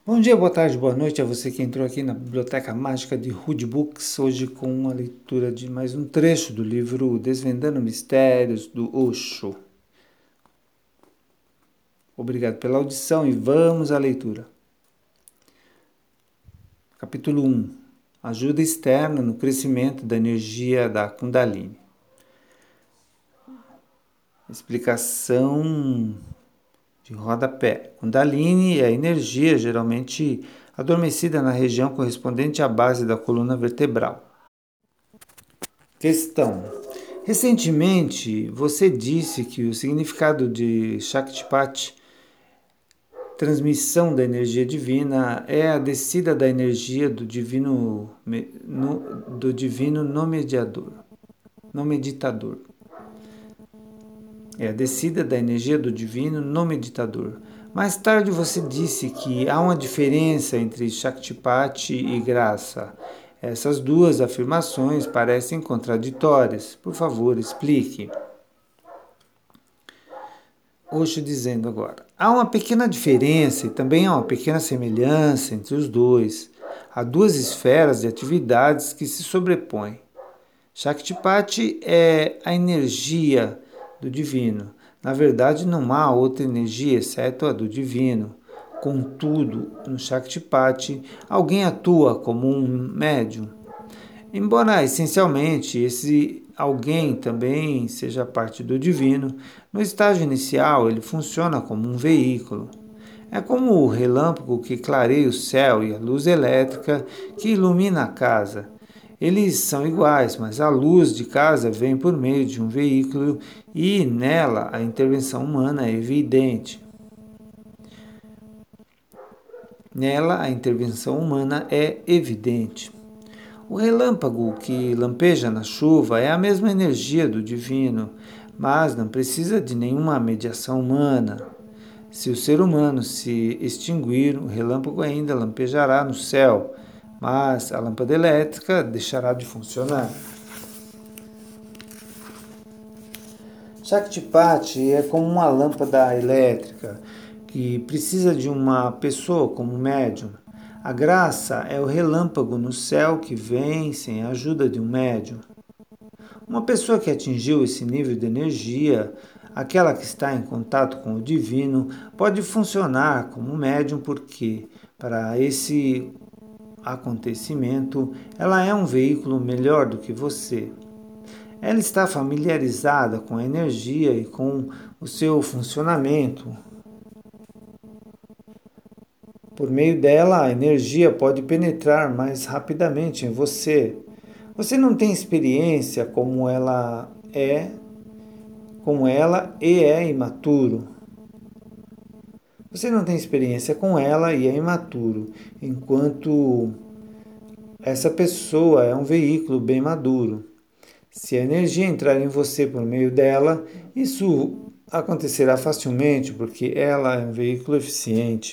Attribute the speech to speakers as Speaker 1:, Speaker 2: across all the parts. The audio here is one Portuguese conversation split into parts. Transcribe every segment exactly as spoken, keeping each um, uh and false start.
Speaker 1: Bom dia, boa tarde, boa noite a você que entrou aqui na Biblioteca Mágica de Hood Books, hoje com a leitura de mais um trecho do livro Desvendando Mistérios do Osho. Obrigado pela audição e vamos à leitura. Capítulo um. Ajuda externa no crescimento da energia da Kundalini. Explicação de rodapé. Kundalini é a energia geralmente adormecida na região correspondente à base da coluna vertebral. Questão. Recentemente, você disse que o significado de Shaktipat, transmissão da energia divina, é a descida da energia do divino no, do divino no mediador, no meditador. É a descida da energia do divino no meditador. Mais tarde você disse que há uma diferença entre Shaktipat e graça. Essas duas afirmações parecem contraditórias. Por favor, explique. Osho dizendo agora. Há uma pequena diferença e também há uma pequena semelhança entre os dois. Há duas esferas de atividades que se sobrepõem. Shaktipat é a energia do divino. Na verdade, não há outra energia exceto a do divino. Contudo, no Shaktipat, alguém atua como um médium. Embora essencialmente esse alguém também seja parte do divino, no estágio inicial ele funciona como um veículo. É como o relâmpago que clareia o céu e a luz elétrica que ilumina a casa. Eles são iguais, mas a luz de casa vem por meio de um veículo e nela a intervenção humana é evidente. Nela a intervenção humana é evidente. O relâmpago que lampeja na chuva é a mesma energia do divino, mas não precisa de nenhuma mediação humana. Se o ser humano se extinguir, o relâmpago ainda lampejará no céu, mas a lâmpada elétrica deixará de funcionar. Shaktipat é como uma lâmpada elétrica que precisa de uma pessoa como médium. A graça é o relâmpago no céu que vem sem a ajuda de um médium. Uma pessoa que atingiu esse nível de energia, aquela que está em contato com o divino, pode funcionar como médium porque, para esse acontecimento, ela é um veículo melhor do que você. Ela está familiarizada com a energia e com o seu funcionamento. Por meio dela, a energia pode penetrar mais rapidamente em você. Você não tem experiência como ela é, como ela e é imaturo. Você não tem experiência com ela e é imaturo, enquanto essa pessoa é um veículo bem maduro. Se a energia entrar em você por meio dela, isso acontecerá facilmente porque ela é um veículo eficiente.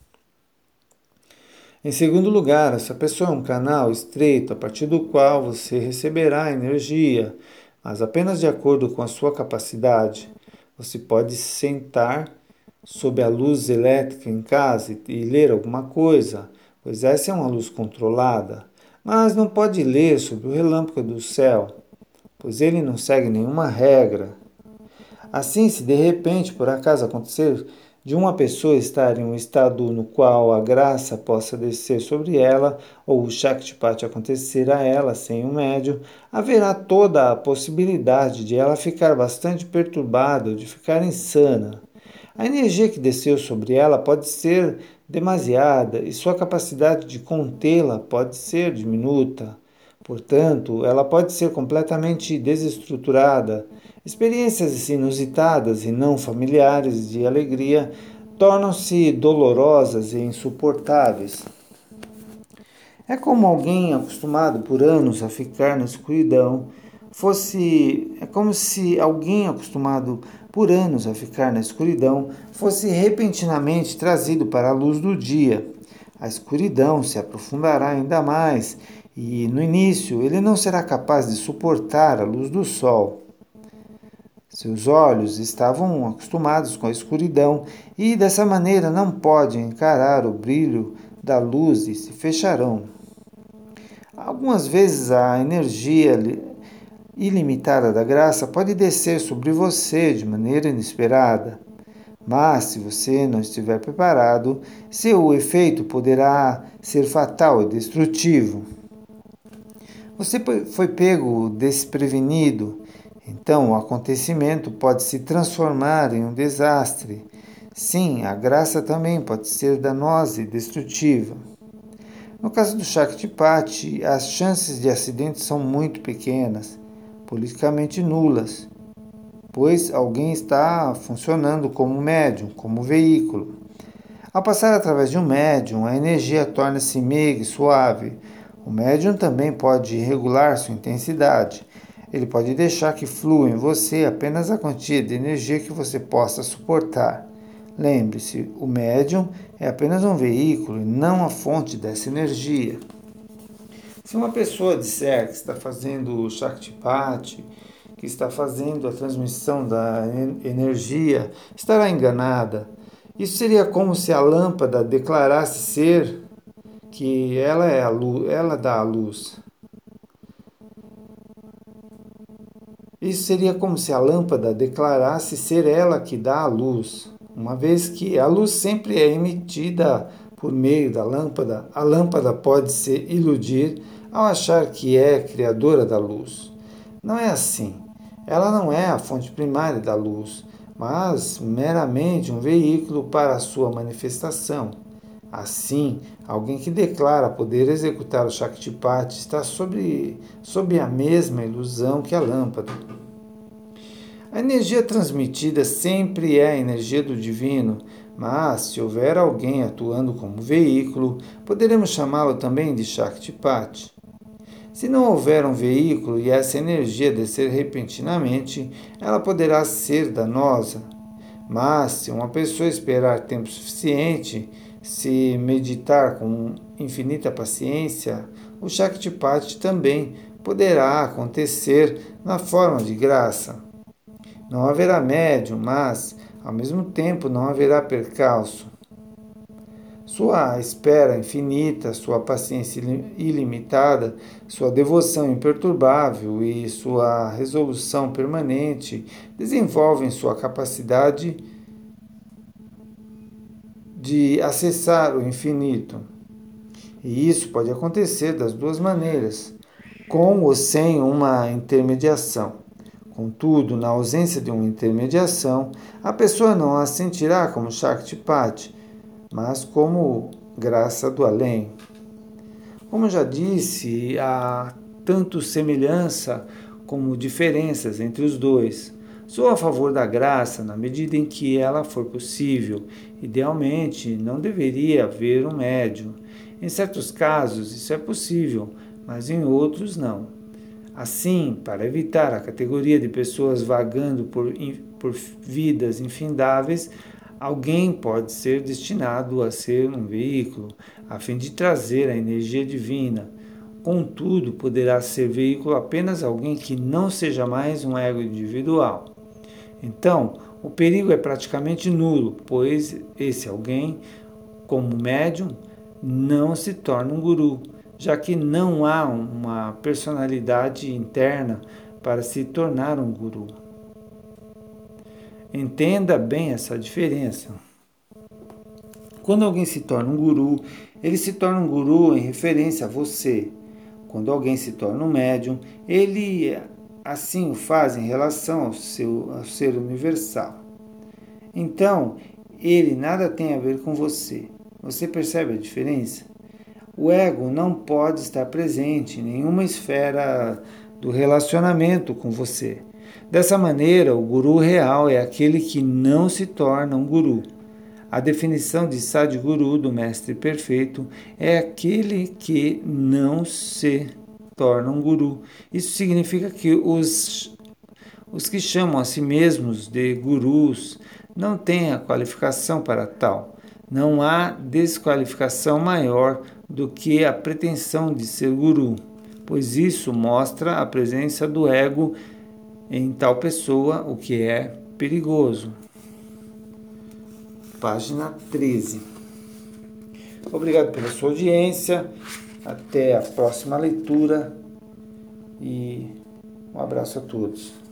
Speaker 1: Em segundo lugar, essa pessoa é um canal estreito a partir do qual você receberá energia, mas apenas de acordo com a sua capacidade. Você pode sentar sob a luz elétrica em casa e ler alguma coisa, pois essa é uma luz controlada, mas não pode ler sob o relâmpago do céu, pois ele não segue nenhuma regra. Assim, se de repente por acaso acontecer de uma pessoa estar em um estado no qual a graça possa descer sobre ela, ou o Shaktipat acontecer a ela sem um médium, haverá toda a possibilidade de ela ficar bastante perturbada ou de ficar insana. A energia que desceu sobre ela pode ser demasiada e sua capacidade de contê-la pode ser diminuta. Portanto, ela pode ser completamente desestruturada. Experiências inusitadas e não familiares de alegria tornam-se dolorosas e insuportáveis. É como alguém acostumado por anos a ficar na escuridão fosse é como se alguém acostumado por anos a ficar na escuridão fosse repentinamente trazido para a luz do dia. A escuridão se aprofundará ainda mais e, no início, ele não será capaz de suportar a luz do sol. Seus olhos estavam acostumados com a escuridão e, dessa maneira, não podem encarar o brilho da luz e se fecharão. Algumas vezes a energia ilimitada da graça pode descer sobre você de maneira inesperada. Mas, se você não estiver preparado, seu efeito poderá ser fatal e destrutivo. Você foi pego desprevenido, então o acontecimento pode se transformar em um desastre. Sim, a graça também pode ser danosa e destrutiva. No caso do Shaktipat, as chances de acidente são muito pequenas, politicamente nulas, pois alguém está funcionando como médium, como veículo. Ao passar através de um médium, a energia torna-se meiga e suave. O médium também pode regular sua intensidade. Ele pode deixar que flua em você apenas a quantia de energia que você possa suportar. Lembre-se, o médium é apenas um veículo e não a fonte dessa energia. Se uma pessoa disser que está fazendo o Shaktipat, que está fazendo a transmissão da energia, estará enganada. Isso seria como se a lâmpada declarasse ser que ela é a luz, ela dá a luz. Isso seria como se a lâmpada declarasse ser ela que dá a luz. Uma vez que a luz sempre é emitida por meio da lâmpada, a lâmpada pode se iludir ao achar que é criadora da luz. Não é assim. Ela não é a fonte primária da luz, mas meramente um veículo para a sua manifestação. Assim, alguém que declara poder executar o Shaktipat está sob, sob a mesma ilusão que a lâmpada. A energia transmitida sempre é a energia do divino, mas se houver alguém atuando como veículo, poderemos chamá-lo também de Shaktipat. Se não houver um veículo e essa energia descer repentinamente, ela poderá ser danosa. Mas se uma pessoa esperar tempo suficiente, se meditar com infinita paciência, o Shaktipat também poderá acontecer na forma de graça. Não haverá médium, mas, ao mesmo tempo, não haverá percalço. Sua espera infinita, sua paciência ilimitada, sua devoção imperturbável e sua resolução permanente desenvolvem sua capacidade de acessar o infinito. E isso pode acontecer das duas maneiras, com ou sem uma intermediação. Contudo, na ausência de uma intermediação, a pessoa não a sentirá como Shaktipat, mas como graça do além. Como já disse, há tanto semelhança como diferenças entre os dois. Sou a favor da graça na medida em que ela for possível. Idealmente, não deveria haver um médium. Em certos casos, isso é possível, mas em outros, não. Assim, para evitar a categoria de pessoas vagando por, por vidas infindáveis, alguém pode ser destinado a ser um veículo, a fim de trazer a energia divina. Contudo, poderá ser veículo apenas alguém que não seja mais um ego individual. Então, o perigo é praticamente nulo, pois esse alguém, como médium, não se torna um guru, já que não há uma personalidade interna para se tornar um guru. Entenda bem essa diferença. Quando alguém se torna um guru, ele se torna um guru em referência a você. Quando alguém se torna um médium, ele assim o faz em relação ao seu ao ser universal. Então, ele nada tem a ver com você. Você percebe a diferença? O ego não pode estar presente em nenhuma esfera do relacionamento com você. Dessa maneira, o guru real é aquele que não se torna um guru. A definição de Sadhguru, do Mestre Perfeito, é aquele que não se torna um guru. Isso significa que os, os que chamam a si mesmos de gurus não têm a qualificação para tal. Não há desqualificação maior do que a pretensão de ser guru, pois isso mostra a presença do ego em tal pessoa o que é perigoso. Página treze. Obrigado pela sua audiência. Até a próxima leitura e um abraço a todos.